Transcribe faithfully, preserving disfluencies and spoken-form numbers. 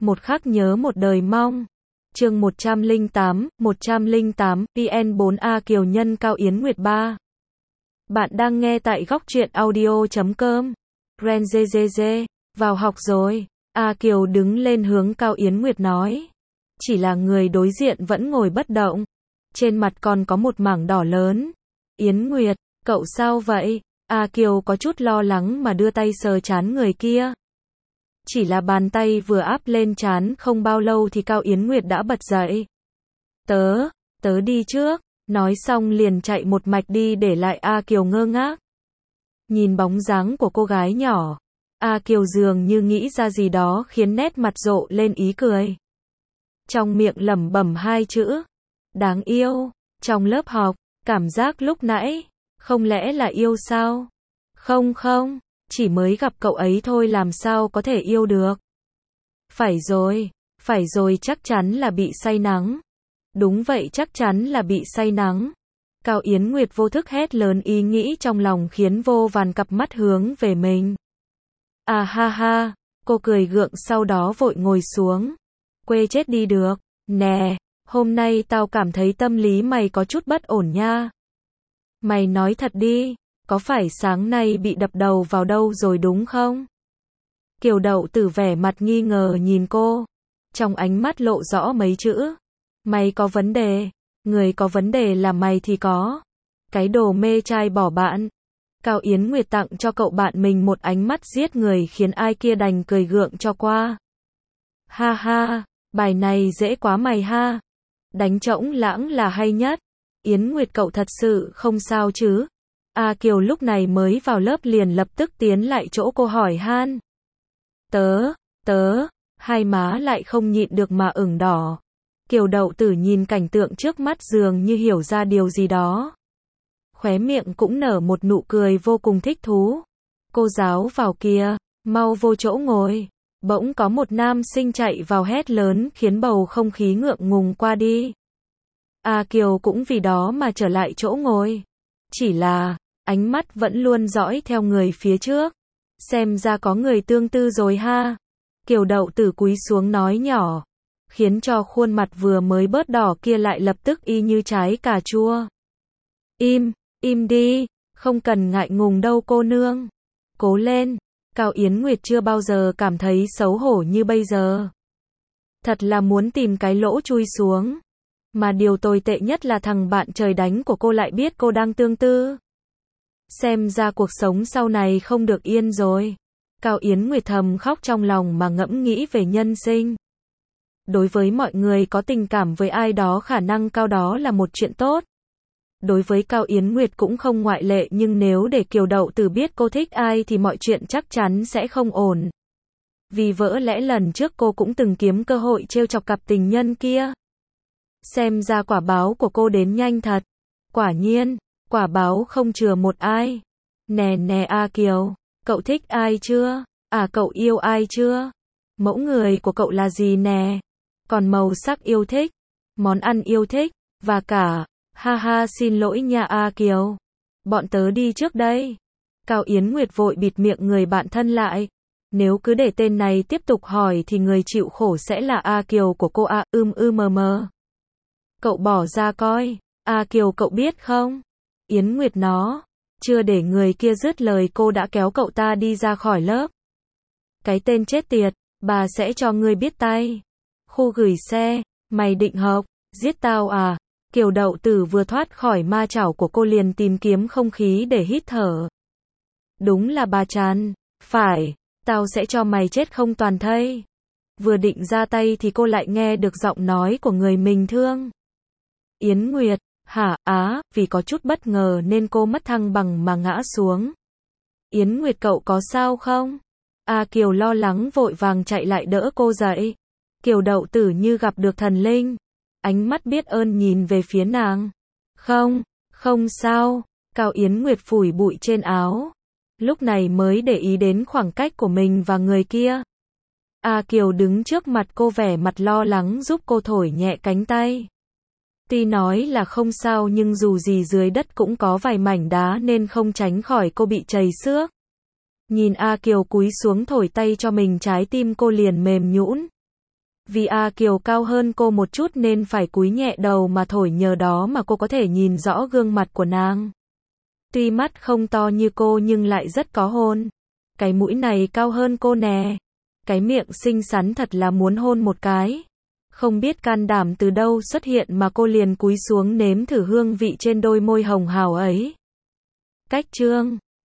một khắc nhớ một đời mong. Chương một trăm lẻ tám, một trăm lẻ tám, P N bốn A Kiều nhân Cao Yến Nguyệt ba. Bạn đang nghe tại góc truyện audio chấm com. Ren dê dê dê, vào học rồi. A Kiều đứng lên hướng Cao Yến Nguyệt nói. Chỉ là người đối diện vẫn ngồi bất động. Trên mặt còn có một mảng đỏ lớn. Yến Nguyệt, cậu sao vậy? A Kiều có chút lo lắng mà đưa tay sờ trán người kia. Chỉ là bàn tay vừa áp lên trán không bao lâu thì Cao Yến Nguyệt đã bật dậy. Tớ, tớ đi trước, nói xong liền chạy một mạch đi để lại A Kiều ngơ ngác. Nhìn bóng dáng của cô gái nhỏ, A Kiều dường như nghĩ ra gì đó khiến nét mặt rộ lên ý cười. Trong miệng lẩm bẩm hai chữ, đáng yêu. Trong lớp học, cảm giác lúc nãy, không lẽ là yêu sao? Không không, chỉ mới gặp cậu ấy thôi làm sao có thể yêu được. Phải rồi, phải rồi chắc chắn là bị say nắng. Đúng vậy chắc chắn là bị say nắng. Cao Yến Nguyệt vô thức hét lớn ý nghĩ trong lòng khiến vô vàn cặp mắt hướng về mình. À ha ha, cô cười gượng sau đó vội ngồi xuống. Quê chết đi được, nè, hôm nay tao cảm thấy tâm lý mày có chút bất ổn nha. Mày nói thật đi, có phải sáng nay bị đập đầu vào đâu rồi đúng không? Kiều Đậu Tử vẻ mặt nghi ngờ nhìn cô. Trong ánh mắt lộ rõ mấy chữ. Mày có vấn đề, người có vấn đề là mày thì có. Cái đồ mê trai bỏ bạn. Cao Yến Nguyệt tặng cho cậu bạn mình một ánh mắt giết người khiến ai kia đành cười gượng cho qua. Ha ha, bài này dễ quá mày ha. Đánh trống lãng là hay nhất. Yến Nguyệt cậu thật sự không sao chứ? A Kiều lúc này mới vào lớp liền lập tức tiến lại chỗ cô hỏi han. Tớ, tớ, hai má lại không nhịn được mà ửng đỏ. Kiều Đậu Tử nhìn cảnh tượng trước mắt dường như hiểu ra điều gì đó. Khóe miệng cũng nở một nụ cười vô cùng thích thú. Cô giáo vào kìa, mau vô chỗ ngồi. Bỗng có một nam sinh chạy vào hét lớn khiến bầu không khí ngượng ngùng qua đi. A Kiều cũng vì đó mà trở lại chỗ ngồi. Chỉ là, ánh mắt vẫn luôn dõi theo người phía trước. Xem ra có người tương tư rồi ha. Kiều Đậu Tử cúi xuống nói nhỏ. Khiến cho khuôn mặt vừa mới bớt đỏ kia lại lập tức y như trái cà chua. Im, im đi, không cần ngại ngùng đâu cô nương. Cố lên. Cao Yến Nguyệt chưa bao giờ cảm thấy xấu hổ như bây giờ. Thật là muốn tìm cái lỗ chui xuống. Mà điều tồi tệ nhất là thằng bạn trời đánh của cô lại biết cô đang tương tư. Xem ra cuộc sống sau này không được yên rồi. Cao Yến Nguyệt thầm khóc trong lòng mà ngẫm nghĩ về nhân sinh. Đối với mọi người có tình cảm với ai đó khả năng cao đó là một chuyện tốt. Đối với Cao Yến Nguyệt cũng không ngoại lệ nhưng nếu để Kiều Đậu Tử biết cô thích ai thì mọi chuyện chắc chắn sẽ không ổn. Vì vỡ lẽ lần trước cô cũng từng kiếm cơ hội trêu chọc cặp tình nhân kia. Xem ra quả báo của cô đến nhanh thật. Quả nhiên, quả báo không chừa một ai. Nè nè A Kiều, cậu thích ai chưa? À cậu yêu ai chưa? Mẫu người của cậu là gì nè? Còn màu sắc yêu thích, món ăn yêu thích, và cả, ha ha xin lỗi nha A Kiều. Bọn tớ đi trước đây. Cao Yến Nguyệt vội bịt miệng người bạn thân lại. Nếu cứ để tên này tiếp tục hỏi thì người chịu khổ sẽ là A Kiều của cô A ưm ư mờ mờ. Cậu bỏ ra coi, A Kiều cậu biết không? Yến Nguyệt nó, chưa để người kia dứt lời cô đã kéo cậu ta đi ra khỏi lớp. Cái tên chết tiệt, bà sẽ cho ngươi biết tay. Khu gửi xe, mày định học, giết tao à? Kiều Đậu Tử vừa thoát khỏi ma chảo của cô liền tìm kiếm không khí để hít thở. Đúng là bà chán, phải, tao sẽ cho mày chết không toàn thây. Vừa định ra tay thì cô lại nghe được giọng nói của người mình thương. Yến Nguyệt, hả, á, vì có chút bất ngờ nên cô mất thăng bằng mà ngã xuống. Yến Nguyệt cậu có sao không? A Kiều lo lắng vội vàng chạy lại đỡ cô dậy. Kiều Đậu Tử như gặp được thần linh. Ánh mắt biết ơn nhìn về phía nàng. Không, không sao. Cao Yến Nguyệt phủi bụi trên áo. Lúc này mới để ý đến khoảng cách của mình và người kia. A Kiều đứng trước mặt cô vẻ mặt lo lắng giúp cô thổi nhẹ cánh tay. Tuy nói là không sao nhưng dù gì dưới đất cũng có vài mảnh đá nên không tránh khỏi cô bị trầy xước. Nhìn A Kiều cúi xuống thổi tay cho mình trái tim cô liền mềm nhũn. Vì A Kiều cao hơn cô một chút nên phải cúi nhẹ đầu mà thổi, nhờ đó mà cô có thể nhìn rõ gương mặt của nàng. Tuy mắt không to như cô nhưng lại rất có hồn. Cái mũi này cao hơn cô nè. Cái miệng xinh xắn thật là muốn hôn một cái. Không biết can đảm từ đâu xuất hiện mà cô liền cúi xuống nếm thử hương vị trên đôi môi hồng hào ấy. Cách chương